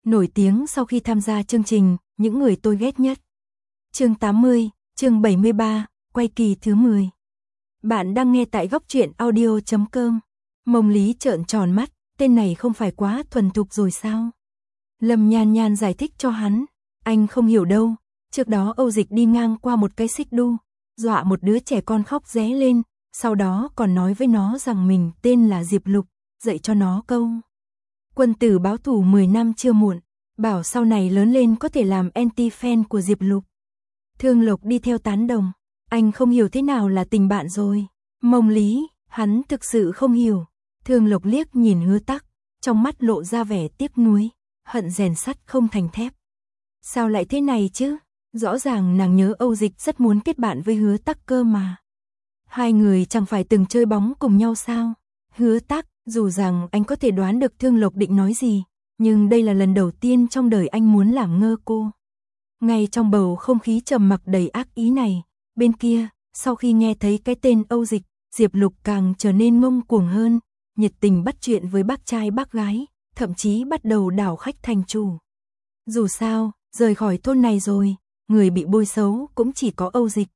Nổi tiếng sau khi tham gia chương trình Những người tôi ghét nhất. Chương 80, chương 73, quay kỳ thứ 10. Bạn đang nghe tại góc truyện audio.com. Mông Lý trợn tròn mắt, tên này không phải quá thuần thục rồi sao? Lâm Nhan Nhan giải thích cho hắn, anh không hiểu đâu, trước đó Âu Dịch đi ngang qua một cái xích đu, dọa một đứa trẻ con khóc ré lên, sau đó còn nói với nó rằng mình tên là Diệp Lục, dạy cho nó câu quân tử báo thù 10 năm chưa muộn, bảo sau này lớn lên có thể làm anti-fan của Diệp Lục. Thương Lộc đi theo tán đồng, anh không hiểu thế nào là tình bạn rồi. Mông Lý, hắn thực sự không hiểu. Thương Lộc liếc nhìn Hứa Tắc, trong mắt lộ ra vẻ tiếc nuối, hận rèn sắt không thành thép. Sao lại thế này chứ? Rõ ràng nàng nhớ Âu Dịch rất muốn kết bạn với Hứa Tắc cơ mà. Hai người chẳng phải từng chơi bóng cùng nhau sao? Hứa Tắc, dù rằng anh có thể đoán được Thương Lộc định nói gì, nhưng đây là lần đầu tiên trong đời anh muốn làm ngơ cô. Ngay trong bầu không khí trầm mặc đầy ác ý này, bên kia, sau khi nghe thấy cái tên Âu Dịch, Diệp Lục càng trở nên ngông cuồng hơn, nhiệt tình bắt chuyện với bác trai bác gái, thậm chí bắt đầu đảo khách thành chủ. Dù sao, rời khỏi thôn này rồi, người bị bôi xấu cũng chỉ có Âu Dịch.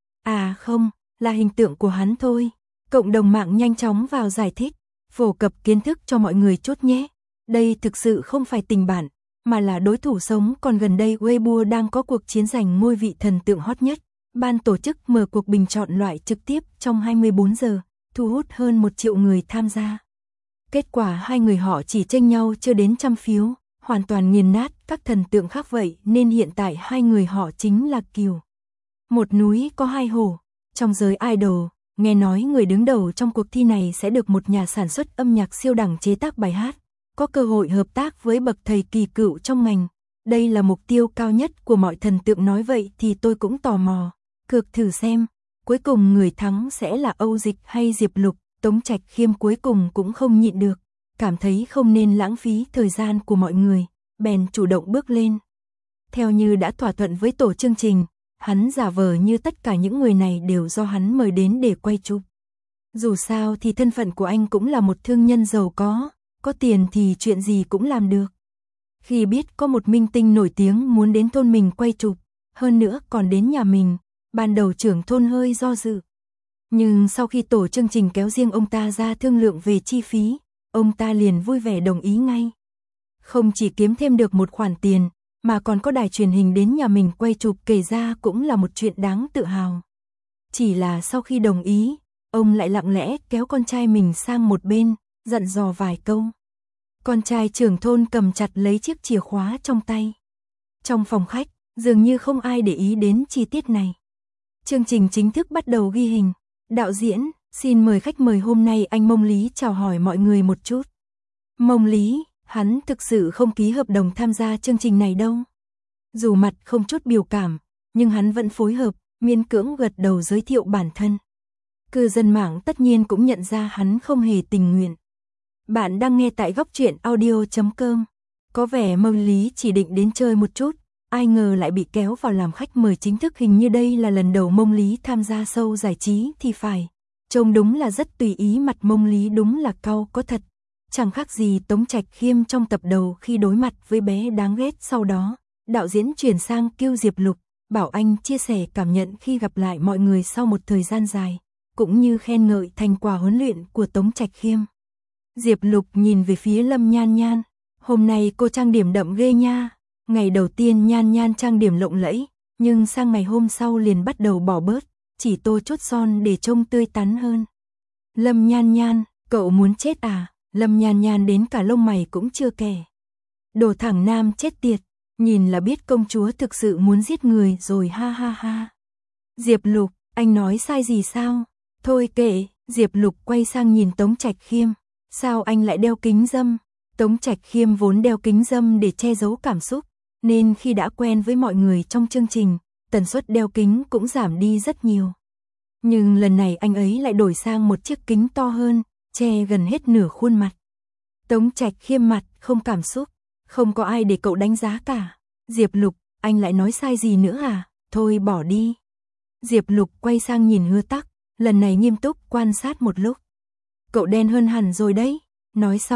À không, là hình tượng của hắn thôi. Cộng đồng mạng nhanh chóng vào giải thích, phổ cập kiến thức cho mọi người chốt nhé. Đây thực sự không phải tình bạn, mà là đối thủ sống. Còn gần đây Weibo đang có cuộc chiến giành ngôi vị thần tượng hot nhất. Ban tổ chức mở cuộc bình chọn loại trực tiếp trong 24 giờ, thu hút hơn 1 triệu người tham gia. Kết quả hai người họ chỉ chênh nhau chưa đến 100 phiếu, hoàn toàn nghiền nát các thần tượng khác vậy nên hiện tại hai người họ chính là kiều. Một núi có hai hổ. Trong giới idol, nghe nói người đứng đầu trong cuộc thi này sẽ được một nhà sản xuất âm nhạc siêu đẳng chế tác bài hát, có cơ hội hợp tác với bậc thầy kỳ cựu trong ngành. Đây là mục tiêu cao nhất của mọi thần tượng, nói vậy thì tôi cũng tò mò, cược thử xem, cuối cùng người thắng sẽ là Âu Dịch hay Diệp Lục. Tống Trạch Khiêm cuối cùng cũng không nhịn được, cảm thấy không nên lãng phí thời gian của mọi người, bèn chủ động bước lên. Theo như đã thỏa thuận với tổ chương trình, hắn giả vờ như tất cả những người này đều do hắn mời đến để quay chụp. Dù sao thì thân phận của anh cũng là một thương nhân giàu có tiền thì chuyện gì cũng làm được. Khi biết có một minh tinh nổi tiếng muốn đến thôn mình quay chụp, hơn nữa còn đến nhà mình, ban đầu trưởng thôn hơi do dự. Nhưng sau khi tổ chương trình kéo riêng ông ta ra thương lượng về chi phí, ông ta liền vui vẻ đồng ý ngay. Không chỉ kiếm thêm được một khoản tiền, mà còn có đài truyền hình đến nhà mình quay chụp, kể ra cũng là một chuyện đáng tự hào. Chỉ là sau khi đồng ý, ông lại lặng lẽ kéo con trai mình sang một bên, dặn dò vài câu. Con trai trưởng thôn cầm chặt lấy chiếc chìa khóa trong tay. Trong phòng khách, dường như không ai để ý đến chi tiết này. Chương trình chính thức bắt đầu ghi hình. Đạo diễn, xin mời khách mời hôm nay anh Mông Lý chào hỏi mọi người một chút. Mông Lý, hắn thực sự không ký hợp đồng tham gia chương trình này đâu. Dù mặt không chút biểu cảm, nhưng hắn vẫn phối hợp, miễn cưỡng gật đầu giới thiệu bản thân. Cư dân mạng tất nhiên cũng nhận ra hắn không hề tình nguyện. Bạn đang nghe tại góc truyện audio.com. Có vẻ Mông Lý chỉ định đến chơi một chút, ai ngờ lại bị kéo vào làm khách mời chính thức. Hình như đây là lần đầu Mông Lý tham gia show giải trí thì phải. Trông đúng là rất tùy ý, mặt Mông Lý đúng là cau có thật. Chẳng khác gì Tống Trạch Khiêm trong tập đầu khi đối mặt với bé đáng ghét. Sau đó, đạo diễn chuyển sang kêu Diệp Lục, bảo anh chia sẻ cảm nhận khi gặp lại mọi người sau một thời gian dài, cũng như khen ngợi thành quả huấn luyện của Tống Trạch Khiêm. Diệp Lục nhìn về phía Lâm Nhan Nhan, hôm nay cô trang điểm đậm ghê nha. Ngày đầu tiên Nhan Nhan trang điểm lộng lẫy, nhưng sang ngày hôm sau liền bắt đầu bỏ bớt, chỉ tô chút son để trông tươi tắn hơn. Lâm Nhan Nhan, cậu muốn chết à? Lâm Nhan Nhan đến cả lông mày cũng chưa kẻ. Đồ thẳng nam chết tiệt, nhìn là biết công chúa thực sự muốn giết người rồi, ha ha ha. Diệp Lục, anh nói sai gì sao? Thôi kệ. Diệp Lục quay sang nhìn Tống Trạch Khiêm, sao anh lại đeo kính râm? Tống Trạch Khiêm vốn đeo kính râm để che giấu cảm xúc, nên khi đã quen với mọi người trong chương trình, tần suất đeo kính cũng giảm đi rất nhiều. Nhưng lần này anh ấy lại đổi sang một chiếc kính to hơn, che gần hết nửa khuôn mặt. Tống Trạch Khiêm mặt không cảm xúc, không có ai để cậu đánh giá cả. Diệp Lục, anh lại nói sai gì nữa à? Thôi bỏ đi. Diệp Lục quay sang nhìn Hứa Tắc, lần này nghiêm túc quan sát một lúc. Cậu đen hơn hẳn rồi đấy. Nói xong,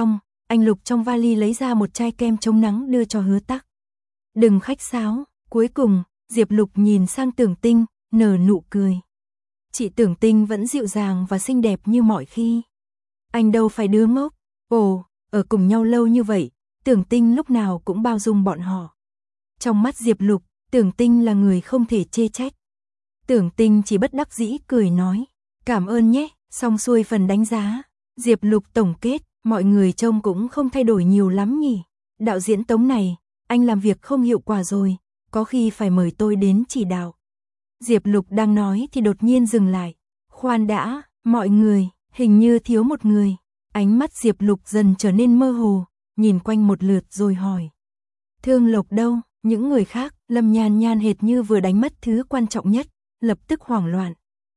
anh lục trong vali lấy ra một chai kem chống nắng đưa cho Hứa Tắc. Đừng khách sáo. Cuối cùng, Diệp Lục nhìn sang Tưởng Tinh, nở nụ cười. Chị Tưởng Tinh vẫn dịu dàng và xinh đẹp như mọi khi. Anh đâu phải đứa ngốc. Ồ, ở cùng nhau lâu như vậy, Tưởng Tinh lúc nào cũng bao dung bọn họ. Trong mắt Diệp Lục, Tưởng Tinh là người không thể chê trách. Tưởng Tinh chỉ bất đắc dĩ cười nói, cảm ơn nhé. Xong xuôi phần đánh giá, Diệp Lục tổng kết, mọi người trông cũng không thay đổi nhiều lắm nhỉ. Đạo diễn Tống này, anh làm việc không hiệu quả rồi, có khi phải mời tôi đến chỉ đạo. Diệp Lục đang nói thì đột nhiên dừng lại. Khoan đã, mọi người, hình như thiếu một người. Ánh mắt Diệp Lục dần trở nên mơ hồ, nhìn quanh một lượt rồi hỏi. Thương Lộc đâu? Những người khác, Lâm Nhan Nhan hệt như vừa đánh mất thứ quan trọng nhất, lập tức hoảng loạn.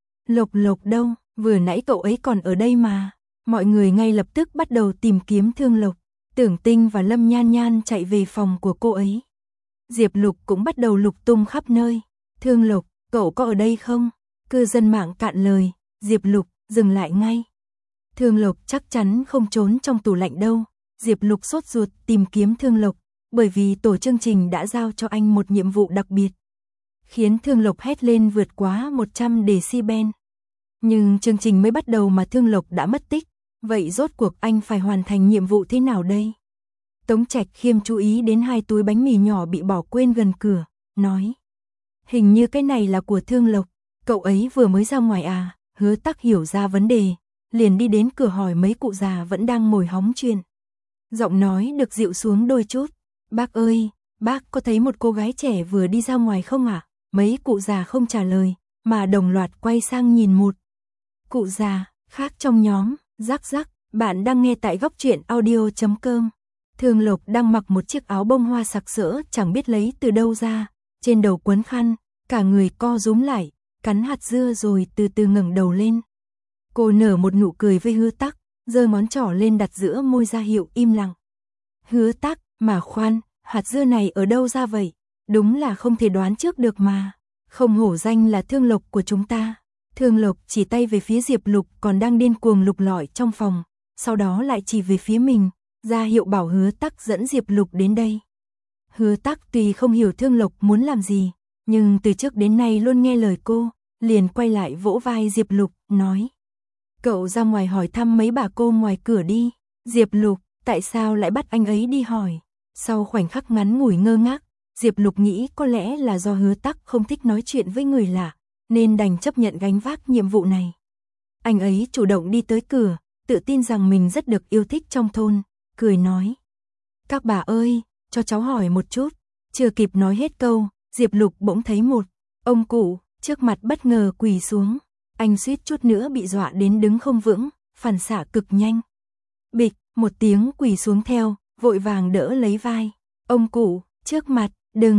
Lộc đâu? Vừa nãy cậu ấy còn ở đây mà. Mọi người ngay lập tức bắt đầu tìm kiếm Thương Lộc. Tưởng Tinh và Lâm Nhan Nhan chạy về phòng của cô ấy. Diệp Lục cũng bắt đầu lục tung khắp nơi. Thương Lộc, cậu có ở đây không? Cư dân mạng cạn lời. Diệp Lục, dừng lại ngay. Thương Lộc chắc chắn không trốn trong tủ lạnh đâu. Diệp Lục sốt ruột tìm kiếm Thương Lộc, bởi vì tổ chương trình đã giao cho anh một nhiệm vụ đặc biệt, khiến Thương Lộc hét lên vượt quá 100 decibel. Nhưng chương trình mới bắt đầu mà Thương Lộc đã mất tích, vậy rốt cuộc anh phải hoàn thành nhiệm vụ thế nào đây? Tống Trạch Khiêm chú ý đến 2 túi bánh mì nhỏ bị bỏ quên gần cửa, nói. Hình như cái này là của Thương Lộc, cậu ấy vừa mới ra ngoài à? Hứa Tắc hiểu ra vấn đề, liền đi đến cửa hỏi mấy cụ già vẫn đang ngồi hóng chuyện. Giọng nói được dịu xuống đôi chút. Bác ơi, bác có thấy một cô gái trẻ vừa đi ra ngoài không ạ? Mấy cụ già không trả lời, mà đồng loạt quay sang nhìn một cụ già khác trong nhóm. Rắc rắc, bạn đang nghe tại góc truyện audio.com. Thương Lộc đang mặc một chiếc áo bông hoa sặc sỡ chẳng biết lấy từ đâu ra, trên đầu quấn khăn, cả người co rúm lại, cắn hạt dưa rồi từ từ ngẩng đầu lên. Cô nở một nụ cười với Hứa Tắc, giơ ngón trỏ lên đặt giữa môi ra hiệu im lặng. Hứa Tắc, mà khoan, hạt dưa này ở đâu ra vậy? Đúng là không thể đoán trước được mà. Không hổ danh là Thương Lộc của chúng ta. Thương Lộc chỉ tay về phía Diệp Lục còn đang điên cuồng lục lọi trong phòng, sau đó lại chỉ về phía mình, ra hiệu bảo Hứa Tắc dẫn Diệp Lục đến đây. Hứa Tắc tuy không hiểu Thương Lộc muốn làm gì, nhưng từ trước đến nay luôn nghe lời cô, liền quay lại vỗ vai Diệp Lục, nói. Cậu ra ngoài hỏi thăm mấy bà cô ngoài cửa đi. Diệp Lục, tại sao lại bắt anh ấy đi hỏi? Sau khoảnh khắc ngắn ngủi ngơ ngác, Diệp Lục nghĩ có lẽ là do Hứa Tắc không thích nói chuyện với người lạ, nên đành chấp nhận gánh vác nhiệm vụ này. Anh ấy chủ động đi tới cửa, tự tin rằng mình rất được yêu thích trong thôn, cười nói. Các bà ơi, cho cháu hỏi một chút. Chưa kịp nói hết câu, Diệp Lục bỗng thấy một ông cụ trước mặt bất ngờ quỳ xuống. Anh suýt chút nữa bị dọa đến đứng không vững, phản xạ cực nhanh. Bịch, một tiếng quỳ xuống theo, vội vàng đỡ lấy vai. Ông cụ, trước mặt,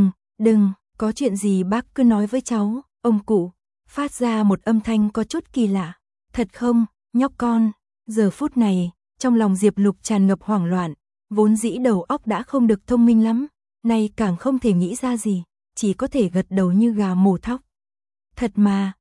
đừng, có chuyện gì bác cứ nói với cháu. Ông cụ phát ra một âm thanh có chút kỳ lạ. Thật không, nhóc con? Giờ phút này, trong lòng Diệp Lục tràn ngập hoảng loạn, vốn dĩ đầu óc đã không được thông minh lắm, nay càng không thể nghĩ ra gì, chỉ có thể gật đầu như gà mổ thóc. Thật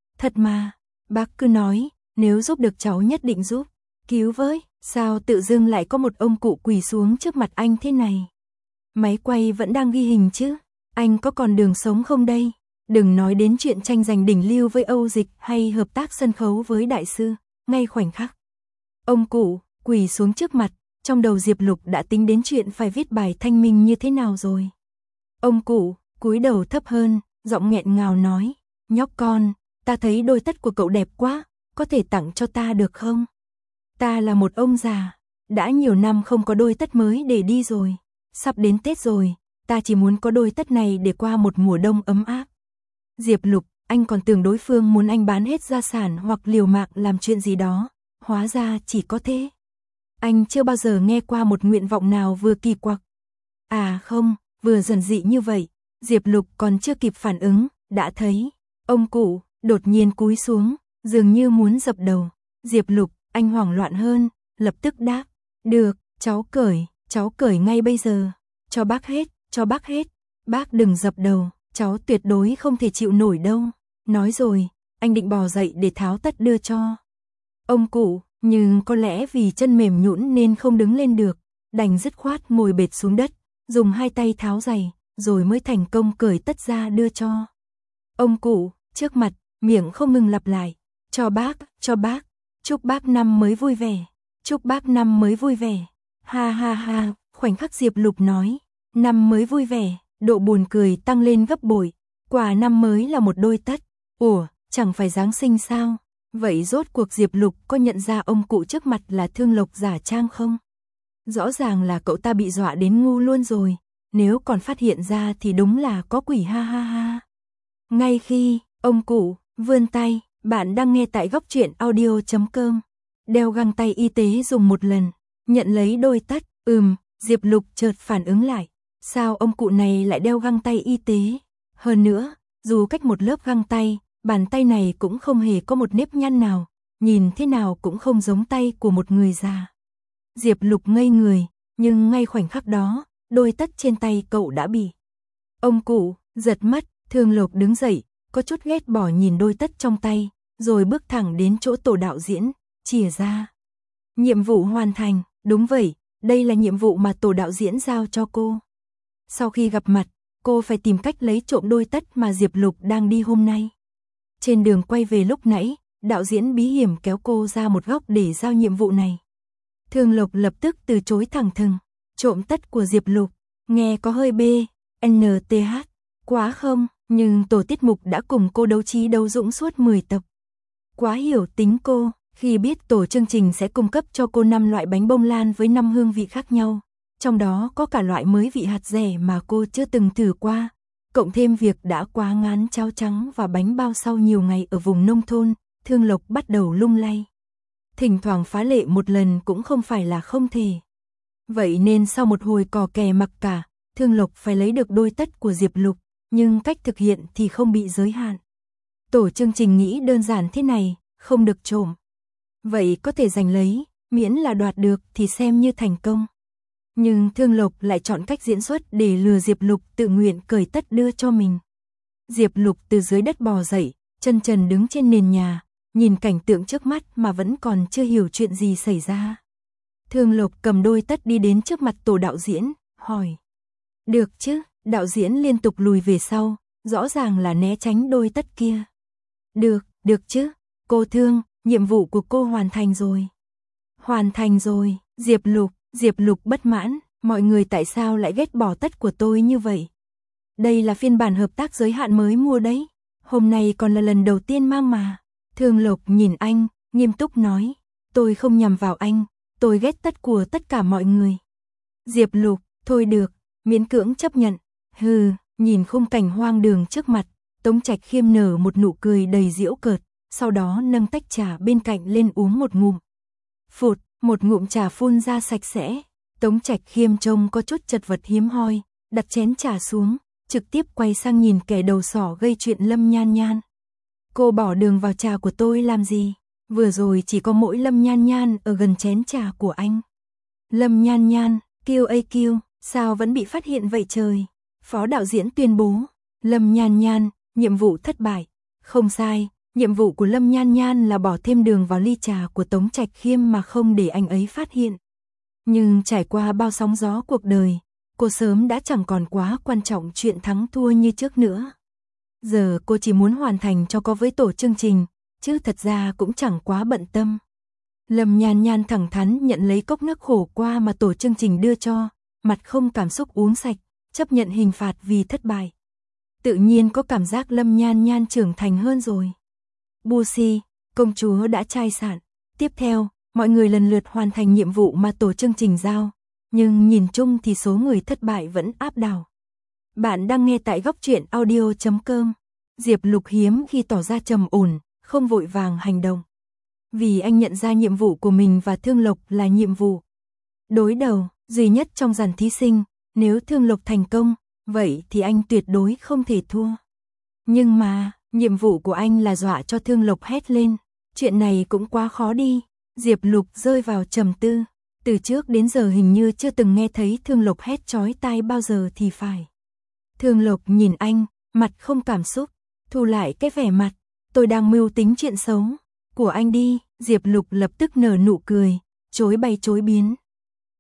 mà, bác cứ nói, nếu giúp được cháu nhất định giúp. Cứu với, sao tự dưng lại có một ông cụ quỳ xuống trước mặt anh thế này? Máy quay vẫn đang ghi hình chứ? Anh có còn đường sống không đây? Đừng nói đến chuyện tranh giành đỉnh lưu với Âu Dịch hay hợp tác sân khấu với đại sư, ngay khoảnh khắc ông cụ quỳ xuống trước mặt, trong đầu Diệp Lục đã tính đến chuyện phải viết bài thanh minh như thế nào rồi. Ông cụ cúi đầu thấp hơn, giọng nghẹn ngào nói, nhóc con, ta thấy đôi tất của cậu đẹp quá, có thể tặng cho ta được không? Ta là một ông già, đã nhiều năm không có đôi tất mới để đi rồi, sắp đến Tết rồi, ta chỉ muốn có đôi tất này để qua một mùa đông ấm áp. Diệp Lục, anh còn tưởng đối phương muốn anh bán hết gia sản hoặc liều mạng làm chuyện gì đó, hóa ra chỉ có thế. Anh chưa bao giờ nghe qua một nguyện vọng nào vừa kỳ quặc. À không, vừa giản dị như vậy. Diệp Lục còn chưa kịp phản ứng, đã thấy ông cụ đột nhiên cúi xuống, dường như muốn dập đầu. Diệp Lục, anh hoảng loạn hơn, lập tức đáp, được, cháu cởi ngay bây giờ, cho bác hết, bác đừng dập đầu, cháu tuyệt đối không thể chịu nổi đâu. Nói rồi, anh định bò dậy để tháo tất đưa cho ông cụ, nhưng có lẽ vì chân mềm nhũn nên không đứng lên được, đành dứt khoát ngồi bệt xuống đất, dùng hai tay tháo giày, rồi mới thành công cởi tất ra đưa cho ông cụ, trước mặt, miệng không ngừng lặp lại, cho bác, chúc bác năm mới vui vẻ, chúc bác năm mới vui vẻ, ha ha ha, khoảnh khắc Diệp Lục nói, năm mới vui vẻ, độ buồn cười tăng lên gấp bội, quà năm mới là một đôi tất, ủa, chẳng phải Giáng sinh sao, vậy rốt cuộc Diệp Lục có nhận ra ông cụ trước mặt là Thương Lộc giả trang không? Rõ ràng là cậu ta bị dọa đến ngu luôn rồi, nếu còn phát hiện ra thì đúng là có quỷ ha ha ha. Ngay khi, ông cụ, vươn tay, bạn đang nghe tại góc truyện audio.com. Đeo găng tay y tế dùng một lần, nhận lấy đôi tất, Diệp Lục chợt phản ứng lại. Sao ông cụ này lại đeo găng tay y tế? Hơn nữa, dù cách một lớp găng tay, bàn tay này cũng không hề có một nếp nhăn nào, nhìn thế nào cũng không giống tay của một người già. Diệp Lục ngây người, nhưng ngay khoảnh khắc đó, đôi tất trên tay cậu đã bị ông cụ giật mất. Thương Lộc đứng dậy, có chút ghét bỏ nhìn đôi tất trong tay, rồi bước thẳng đến chỗ tổ đạo diễn, chìa ra. Nhiệm vụ hoàn thành, đúng vậy, đây là nhiệm vụ mà tổ đạo diễn giao cho cô. Sau khi gặp mặt, cô phải tìm cách lấy trộm đôi tất mà Diệp Lục đang đi hôm nay. Trên đường quay về lúc nãy, đạo diễn bí hiểm kéo cô ra một góc để giao nhiệm vụ này. Thương Lộc lập tức từ chối thẳng thừng, trộm tất của Diệp Lục, nghe có hơi NTH, quá không, nhưng tổ tiết mục đã cùng cô đấu trí đấu dũng suốt 10 tập. Quá hiểu tính cô, khi biết tổ chương trình sẽ cung cấp cho cô 5 loại bánh bông lan với 5 hương vị khác nhau, trong đó có cả loại mới vị hạt dẻ mà cô chưa từng thử qua, cộng thêm việc đã quá ngán cháo trắng và bánh bao sau nhiều ngày ở vùng nông thôn, Thương Lộc bắt đầu lung lay. Thỉnh thoảng phá lệ một lần cũng không phải là không thể. Vậy nên sau một hồi cò kè mặc cả, Thương Lộc phải lấy được đôi tất của Diệp Lục, nhưng cách thực hiện thì không bị giới hạn. Tổ chương trình nghĩ đơn giản thế này, không được trộm. Vậy có thể giành lấy, miễn là đoạt được thì xem như thành công. Nhưng Thương Lộc lại chọn cách diễn xuất để lừa Diệp Lục tự nguyện cởi tất đưa cho mình. Diệp Lục từ dưới đất bò dậy, chân trần đứng trên nền nhà, nhìn cảnh tượng trước mắt mà vẫn còn chưa hiểu chuyện gì xảy ra. Thương Lộc cầm đôi tất đi đến trước mặt tổ đạo diễn, hỏi. Được chứ, đạo diễn liên tục lùi về sau, rõ ràng là né tránh đôi tất kia. Được chứ, cô Thương, nhiệm vụ của cô hoàn thành rồi. Hoàn thành rồi, Diệp Lục bất mãn, mọi người tại sao lại ghét bỏ tất của tôi như vậy? Đây là phiên bản hợp tác giới hạn mới mua đấy, hôm nay còn là lần đầu tiên mang mà. Thương Lộc nhìn anh, nghiêm túc nói, tôi không nhằm vào anh, tôi ghét tất của tất cả mọi người. Diệp Lục, thôi được, miễn cưỡng chấp nhận. Nhìn khung cảnh hoang đường trước mặt, Tống Trạch Khiêm nở một nụ cười đầy giễu cợt, sau đó nâng tách trà bên cạnh lên uống một ngụm. Phụt, một ngụm trà phun ra sạch sẽ. Tống Trạch Khiêm trông có chút chật vật hiếm hoi, đặt chén trà xuống, trực tiếp quay sang nhìn kẻ đầu sỏ gây chuyện Lâm Nhan Nhan. Cô bỏ đường vào trà của tôi làm gì? Vừa rồi chỉ có mỗi Lâm Nhan Nhan ở gần chén trà của anh. Lâm Nhan Nhan, QAQ, sao vẫn bị phát hiện vậy trời? Phó đạo diễn tuyên bố, Lâm Nhan Nhan, nhiệm vụ thất bại. Không sai, nhiệm vụ của Lâm Nhan Nhan là bỏ thêm đường vào ly trà của Tống Trạch Khiêm mà không để anh ấy phát hiện. Nhưng trải qua bao sóng gió cuộc đời, cô sớm đã chẳng còn quá quan trọng chuyện thắng thua như trước nữa. Giờ cô chỉ muốn hoàn thành cho có với tổ chương trình, chứ thật ra cũng chẳng quá bận tâm. Lâm Nhan Nhan thẳng thắn nhận lấy cốc nước khổ qua mà tổ chương trình đưa cho, mặt không cảm xúc uống sạch, chấp nhận hình phạt vì thất bại. Tự nhiên có cảm giác Lâm Nhan Nhan trưởng thành hơn rồi. Busi, công chúa đã chai sạn. Tiếp theo, mọi người lần lượt hoàn thành nhiệm vụ mà tổ chương trình giao, nhưng nhìn chung thì số người thất bại vẫn áp đảo. Bạn đang nghe tại góc truyện audio.com. Diệp Lục hiếm khi tỏ ra trầm ổn, không vội vàng hành động. Vì anh nhận ra nhiệm vụ của mình và Thương Lộc là nhiệm vụ đối đầu duy nhất trong dàn thí sinh, nếu Thương Lộc thành công, vậy thì anh tuyệt đối không thể thua. Nhưng mà, nhiệm vụ của anh là dọa cho Thương Lộc hét lên, chuyện này cũng quá khó đi. Diệp Lục rơi vào trầm tư, từ trước đến giờ hình như chưa từng nghe thấy Thương Lộc hét chói tai bao giờ thì phải. Thương Lộc nhìn anh, mặt không cảm xúc, thu lại cái vẻ mặt, tôi đang mưu tính chuyện xấu của anh đi. Diệp Lục lập tức nở nụ cười, chối bay chối biến.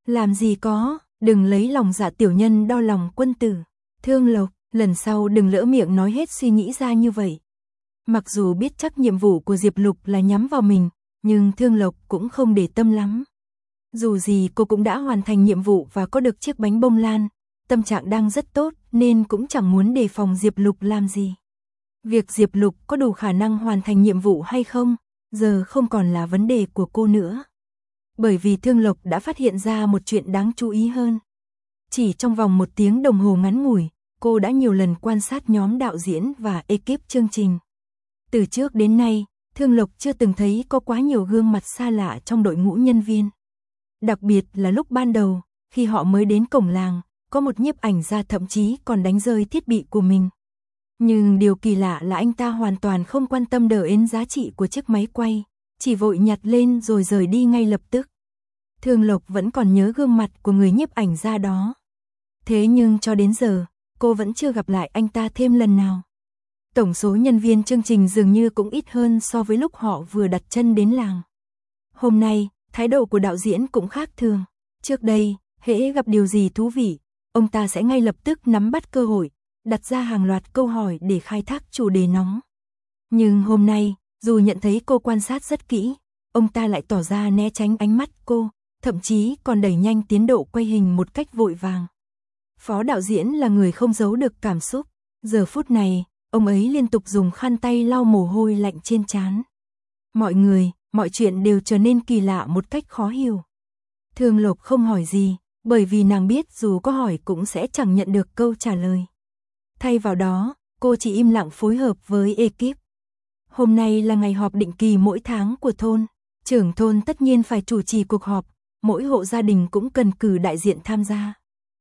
Làm gì có, đừng lấy lòng dạ tiểu nhân đo lòng quân tử. Thương Lộc, lần sau đừng lỡ miệng nói hết suy nghĩ ra như vậy. Mặc dù biết chắc nhiệm vụ của Diệp Lục là nhắm vào mình, nhưng Thương Lộc cũng không để tâm lắm. Dù gì cô cũng đã hoàn thành nhiệm vụ và có được chiếc bánh bông lan, tâm trạng đang rất tốt nên cũng chẳng muốn đề phòng Diệp Lục làm gì. Việc Diệp Lục có đủ khả năng hoàn thành nhiệm vụ hay không, giờ không còn là vấn đề của cô nữa. Bởi vì Thương Lộc đã phát hiện ra một chuyện đáng chú ý hơn. Chỉ trong vòng 1 tiếng đồng hồ ngắn ngủi, cô đã nhiều lần quan sát nhóm đạo diễn và ekip chương trình. Từ trước đến nay, Thương Lộc chưa từng thấy có quá nhiều gương mặt xa lạ trong đội ngũ nhân viên. Đặc biệt là lúc ban đầu, khi họ mới đến cổng làng, có một nhiếp ảnh gia thậm chí còn đánh rơi thiết bị của mình. Nhưng điều kỳ lạ là anh ta hoàn toàn không quan tâm đến giá trị của chiếc máy quay, chỉ vội nhặt lên rồi rời đi ngay lập tức. Thương Lộc vẫn còn nhớ gương mặt của người nhiếp ảnh gia đó. Thế nhưng cho đến giờ, cô vẫn chưa gặp lại anh ta thêm lần nào. Tổng số nhân viên chương trình dường như cũng ít hơn so với lúc họ vừa đặt chân đến làng. Hôm nay, thái độ của đạo diễn cũng khác thường. Trước đây, hễ gặp điều gì thú vị, ông ta sẽ ngay lập tức nắm bắt cơ hội, đặt ra hàng loạt câu hỏi để khai thác chủ đề nóng. Nhưng hôm nay, dù nhận thấy cô quan sát rất kỹ, ông ta lại tỏ ra né tránh ánh mắt cô, thậm chí còn đẩy nhanh tiến độ quay hình một cách vội vàng. Phó đạo diễn là người không giấu được cảm xúc. Giờ phút này, ông ấy liên tục dùng khăn tay lau mồ hôi lạnh trên trán. Mọi người, mọi chuyện đều trở nên kỳ lạ một cách khó hiểu. Thương Lộc không hỏi gì, bởi vì nàng biết dù có hỏi cũng sẽ chẳng nhận được câu trả lời. Thay vào đó, cô chỉ im lặng phối hợp với ekip. Hôm nay là ngày họp định kỳ mỗi tháng của thôn. Trưởng thôn tất nhiên phải chủ trì cuộc họp, mỗi hộ gia đình cũng cần cử đại diện tham gia.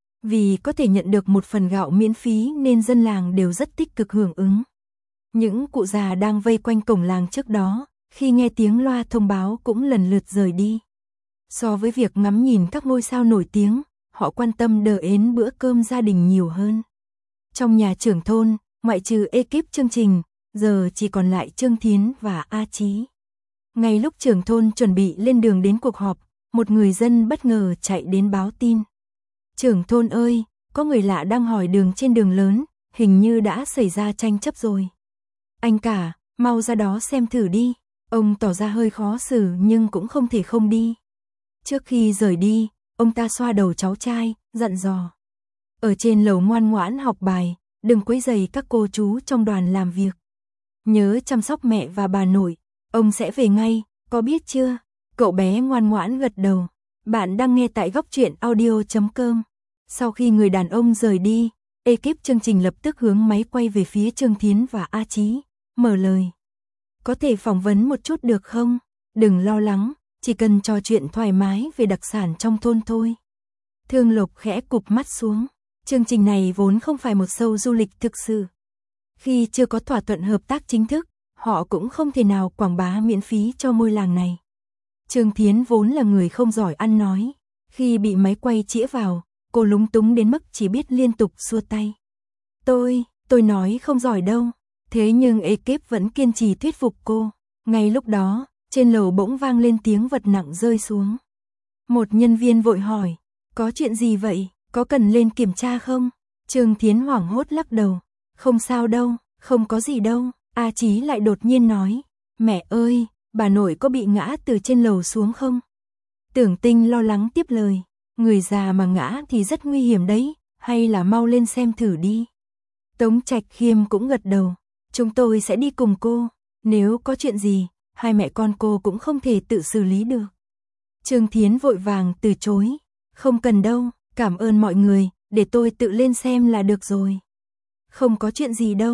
Vì có thể nhận được một phần gạo miễn phí nên dân làng đều rất tích cực hưởng ứng. Những cụ già đang vây quanh cổng làng trước đó, khi nghe tiếng loa thông báo cũng lần lượt rời đi. So với việc ngắm nhìn các ngôi sao nổi tiếng, họ quan tâm đến bữa cơm gia đình nhiều hơn. Trong nhà trưởng thôn, ngoại trừ ekip chương trình, giờ chỉ còn lại Trương Thiến và A Chí. Ngay lúc trưởng thôn chuẩn bị lên đường đến cuộc họp, một người dân bất ngờ chạy đến báo tin. Trưởng thôn ơi, có người lạ đang hỏi đường trên đường lớn, hình như đã xảy ra tranh chấp rồi. Anh cả, mau ra đó xem thử đi. Ông tỏ ra hơi khó xử nhưng cũng không thể không đi. Trước khi rời đi, ông ta xoa đầu cháu trai, dặn dò. Ở trên lầu ngoan ngoãn học bài, đừng quấy rầy các cô chú trong đoàn làm việc. Nhớ chăm sóc mẹ và bà nội, ông sẽ về ngay, có biết chưa? Cậu bé ngoan ngoãn gật đầu. Bạn đang nghe tại góc truyện audio.com. Sau khi người đàn ông rời đi, ekip chương trình lập tức hướng máy quay về phía Trương Thiến và A Chí, mở lời. Có thể phỏng vấn một chút được không? Đừng lo lắng, chỉ cần trò chuyện thoải mái về đặc sản trong thôn thôi. Thương Lộc khẽ cụp mắt xuống. Chương trình này vốn không phải một show du lịch thực sự. Khi chưa có thỏa thuận hợp tác chính thức, họ cũng không thể nào quảng bá miễn phí cho ngôi làng này. Trương Thiến vốn là người không giỏi ăn nói. Khi bị máy quay chĩa vào, cô lúng túng đến mức chỉ biết liên tục xua tay. Tôi nói không giỏi đâu. Thế nhưng ekip vẫn kiên trì thuyết phục cô. Ngay lúc đó, trên lầu bỗng vang lên tiếng vật nặng rơi xuống. Một nhân viên vội hỏi, có chuyện gì vậy, có cần lên kiểm tra không? Trương Thiến hoảng hốt lắc đầu, không sao đâu, không có gì đâu. A Chí lại đột nhiên nói, mẹ ơi, bà nội có bị ngã từ trên lầu xuống không? Tưởng Tinh lo lắng tiếp lời, người già mà ngã thì rất nguy hiểm đấy, hay là mau lên xem thử đi. Tống Trạch Khiêm cũng gật đầu, chúng tôi sẽ đi cùng cô, nếu có chuyện gì, hai mẹ con cô cũng không thể tự xử lý được. Trương Thiến vội vàng từ chối, không cần đâu, cảm ơn mọi người, để tôi tự lên xem là được rồi. Không có chuyện gì đâu,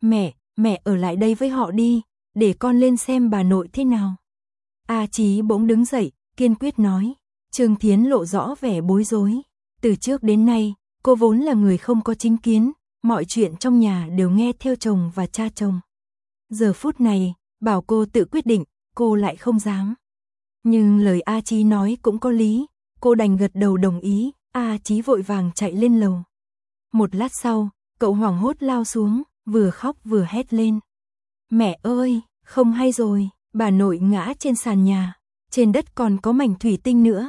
mẹ ở lại đây với họ đi, để con lên xem bà nội thế nào. A Chí bỗng đứng dậy, kiên quyết nói. Trương Thiến lộ rõ vẻ bối rối. Từ trước đến nay, cô vốn là người không có chính kiến, mọi chuyện trong nhà đều nghe theo chồng và cha chồng. Giờ phút này, bảo cô tự quyết định, cô lại không dám. Nhưng lời A Chí nói cũng có lý, cô đành gật đầu đồng ý. A Chí vội vàng chạy lên lầu. Một lát sau, cậu hoảng hốt lao xuống, vừa khóc vừa hét lên. Mẹ ơi, không hay rồi, bà nội ngã trên sàn nhà, trên đất còn có mảnh thủy tinh nữa.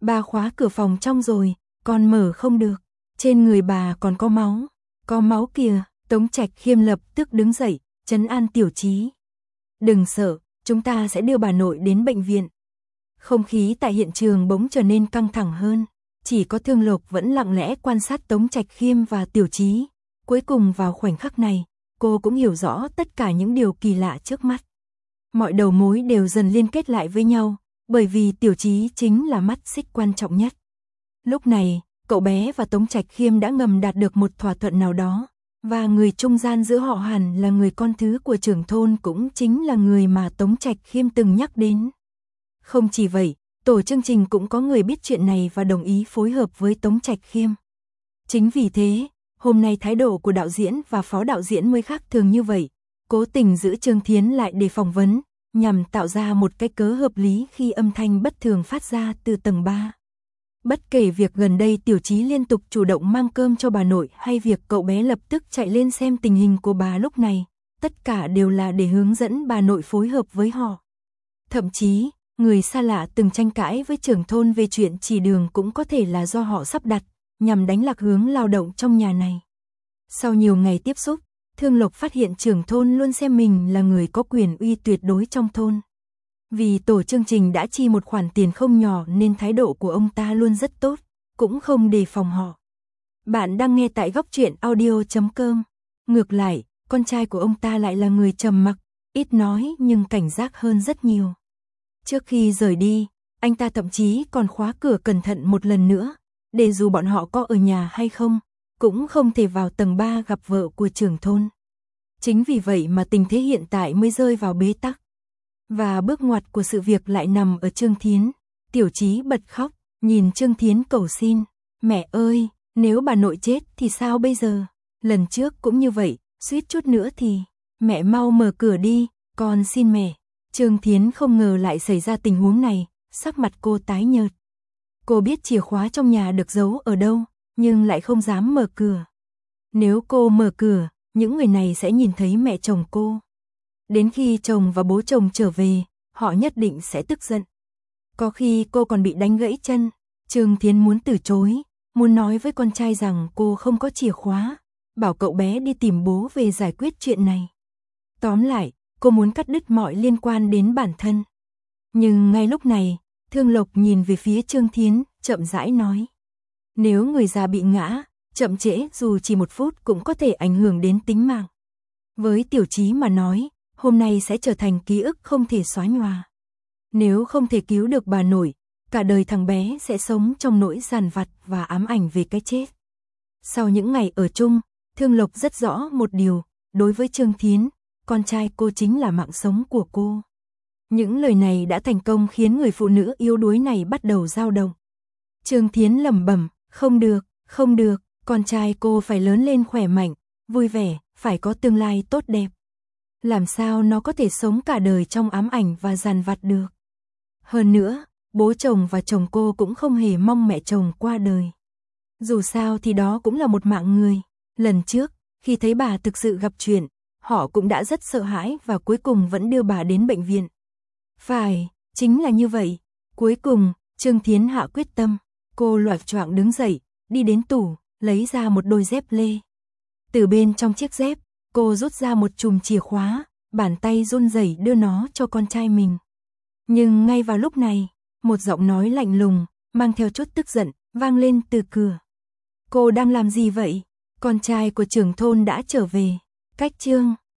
Bà khóa cửa phòng trong rồi, con mở không được. Trên người bà còn có máu. Có máu kìa. Tống Trạch Khiêm lập tức đứng dậy, trấn an Tiểu Chí. Đừng sợ, chúng ta sẽ đưa bà nội đến bệnh viện. Không khí tại hiện trường bỗng trở nên căng thẳng hơn. Chỉ có Thương Lộc vẫn lặng lẽ quan sát Tống Trạch Khiêm và Tiểu Chí. Cuối cùng vào khoảnh khắc này, cô cũng hiểu rõ tất cả những điều kỳ lạ trước mắt. Mọi đầu mối đều dần liên kết lại với nhau, bởi vì Tiểu Chí chính là mắt xích quan trọng nhất. Lúc này, cậu bé và Tống Trạch Khiêm đã ngầm đạt được một thỏa thuận nào đó, và người trung gian giữa họ hẳn là người con thứ của trưởng thôn, cũng chính là người mà Tống Trạch Khiêm từng nhắc đến. Không chỉ vậy, tổ chương trình cũng có người biết chuyện này và đồng ý phối hợp với Tống Trạch Khiêm. Chính vì thế, hôm nay thái độ của đạo diễn và phó đạo diễn mới khác thường như vậy, cố tình giữ Trương Thiến lại để phỏng vấn, nhằm tạo ra một cái cớ hợp lý khi âm thanh bất thường phát ra từ tầng 3. Bất kể việc gần đây Tiểu Chí liên tục chủ động mang cơm cho bà nội hay việc cậu bé lập tức chạy lên xem tình hình của bà lúc này, tất cả đều là để hướng dẫn bà nội phối hợp với họ. Thậm chí, người xa lạ từng tranh cãi với trưởng thôn về chuyện chỉ đường cũng có thể là do họ sắp đặt, nhằm đánh lạc hướng lao động trong nhà này. Sau nhiều ngày tiếp xúc, Thương Lộc phát hiện trưởng thôn luôn xem mình là người có quyền uy tuyệt đối trong thôn. Vì tổ chương trình đã chi một khoản tiền không nhỏ nên thái độ của ông ta luôn rất tốt, cũng không đề phòng họ. Bạn đang nghe tại Góc Truyện Audio.com. Ngược lại, con trai của ông ta lại là người trầm mặc, ít nói nhưng cảnh giác hơn rất nhiều. Trước khi rời đi, anh ta thậm chí còn khóa cửa cẩn thận một lần nữa, để dù bọn họ có ở nhà hay không, cũng không thể vào tầng 3 gặp vợ của trưởng thôn. Chính vì vậy mà tình thế hiện tại mới rơi vào bế tắc. Và bước ngoặt của sự việc lại nằm ở Trương Thiến. Tiểu Chí bật khóc, nhìn Trương Thiến cầu xin. Mẹ ơi, nếu bà nội chết thì sao bây giờ? Lần trước cũng như vậy, suýt chút nữa thì... Mẹ mau mở cửa đi, con xin mẹ. Trương Thiến không ngờ lại xảy ra tình huống này, sắc mặt cô tái nhợt. Cô biết chìa khóa trong nhà được giấu ở đâu, nhưng lại không dám mở cửa. Nếu cô mở cửa, những người này sẽ nhìn thấy mẹ chồng cô. Đến khi chồng và bố chồng trở về, họ nhất định sẽ tức giận. Có khi cô còn bị đánh gãy chân. Trương Thiến muốn từ chối, muốn nói với con trai rằng cô không có chìa khóa, bảo cậu bé đi tìm bố về giải quyết chuyện này. Tóm lại, cô muốn cắt đứt mọi liên quan đến bản thân. Nhưng ngay lúc này, Thương Lộc nhìn về phía Trương Thiến, chậm rãi nói. Nếu người già bị ngã, chậm trễ dù chỉ 1 phút cũng có thể ảnh hưởng đến tính mạng. Với Tiểu Chí mà nói, hôm nay sẽ trở thành ký ức không thể xóa nhòa. Nếu không thể cứu được bà nội, cả đời thằng bé sẽ sống trong nỗi dằn vặt và ám ảnh về cái chết. Sau những ngày ở chung, Thương Lộc rất rõ một điều, đối với Trương Thiến, con trai cô chính là mạng sống của cô. Những lời này đã thành công khiến người phụ nữ yếu đuối này bắt đầu dao động. Trương Thiến lẩm bẩm, không được, con trai cô phải lớn lên khỏe mạnh, vui vẻ, phải có tương lai tốt đẹp. Làm sao nó có thể sống cả đời trong ám ảnh và dằn vặt được. Hơn nữa, bố chồng và chồng cô cũng không hề mong mẹ chồng qua đời. Dù sao thì đó cũng là một mạng người. Lần trước, khi thấy bà thực sự gặp chuyện, họ cũng đã rất sợ hãi và cuối cùng vẫn đưa bà đến bệnh viện. Phải, chính là như vậy. Cuối cùng, Trương Thiến hạ quyết tâm. Cô loạng choạng đứng dậy, đi đến tủ, lấy ra một đôi dép lê. Từ bên trong chiếc dép, cô rút ra một chùm chìa khóa, bàn tay run rẩy đưa nó cho con trai mình. Nhưng ngay vào lúc này, một giọng nói lạnh lùng, mang theo chút tức giận, vang lên từ cửa. Cô đang làm gì vậy? Con trai của trưởng thôn đã trở về. Cách chương